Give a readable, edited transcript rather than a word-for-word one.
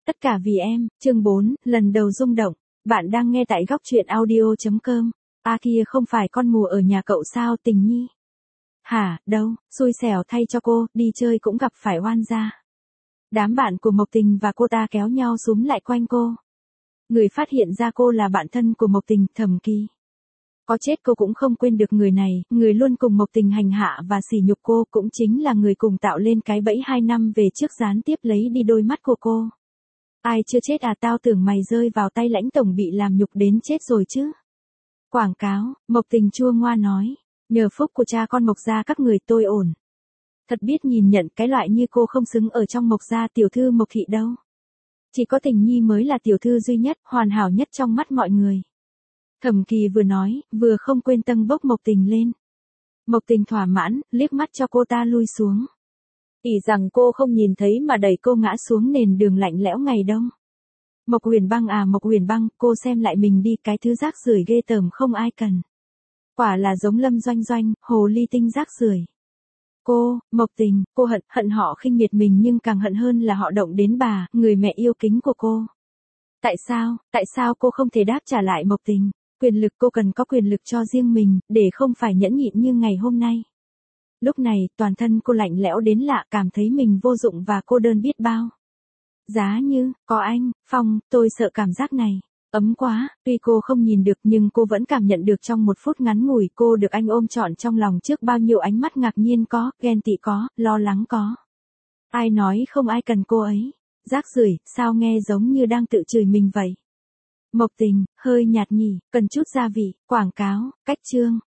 Tất cả vì em, chương 4, lần đầu rung động. Bạn đang nghe tại góc truyện audio.com. À kia không phải con mù ở nhà cậu sao Tình Nhi? Hả, đâu, xui xẻo thay cho cô, đi chơi cũng gặp phải oan gia. Đám bạn của Mộc Tình và cô ta kéo nhau xúm lại quanh cô. Người phát hiện ra cô là bạn thân của Mộc Tình, Thẩm Kỳ. Có chết cô cũng không quên được người này, người luôn cùng Mộc Tình hành hạ và sỉ nhục cô, cũng chính là người cùng tạo lên cái bẫy 2 năm về trước gián tiếp lấy đi đôi mắt của cô. Ai chưa chết à, tao tưởng mày rơi vào tay Lãnh tổng bị làm nhục đến chết rồi chứ. Quảng cáo, Mộc Tình chua ngoa nói, nhờ phúc của cha con Mộc gia các người tôi ổn. Thật biết nhìn nhận, cái loại như cô không xứng ở trong Mộc gia tiểu thư Mộc thị đâu. Chỉ có Tình Nhi mới là tiểu thư duy nhất, hoàn hảo nhất trong mắt mọi người. Thẩm Kỳ vừa nói, vừa không quên tâng bốc Mộc Tình lên. Mộc Tình thỏa mãn, liếc mắt cho cô ta lui xuống. Ỷ rằng cô không nhìn thấy mà đẩy cô ngã xuống nền đường lạnh lẽo ngày đông. Mộc Huyền Băng à Mộc Huyền Băng, cô xem lại mình đi, cái thứ rác rưởi ghê tởm không ai cần. Quả là giống Lâm Doanh Doanh, hồ ly tinh rác rưởi. Cô, Mộc Tình, cô hận họ khinh miệt mình nhưng càng hận hơn là họ động đến bà, người mẹ yêu kính của cô. Tại sao cô không thể đáp trả lại Mộc Tình? Quyền lực, cô cần có quyền lực cho riêng mình, để không phải nhẫn nhịn như ngày hôm nay. Lúc này, toàn thân cô lạnh lẽo đến lạ, cảm thấy mình vô dụng và cô đơn biết bao. Giá như, có anh, Phong, tôi sợ cảm giác này. Ấm quá, tuy cô không nhìn được nhưng cô vẫn cảm nhận được trong 1 phút ngắn ngủi cô được anh ôm trọn trong lòng trước bao nhiêu ánh mắt ngạc nhiên có, ghen tị có, lo lắng có. Ai nói không ai cần cô ấy. Rác rưởi, sao nghe giống như đang tự chửi mình vậy. Mộc Tình, hơi nhạt nhỉ, cần chút gia vị, quảng cáo, cách chương.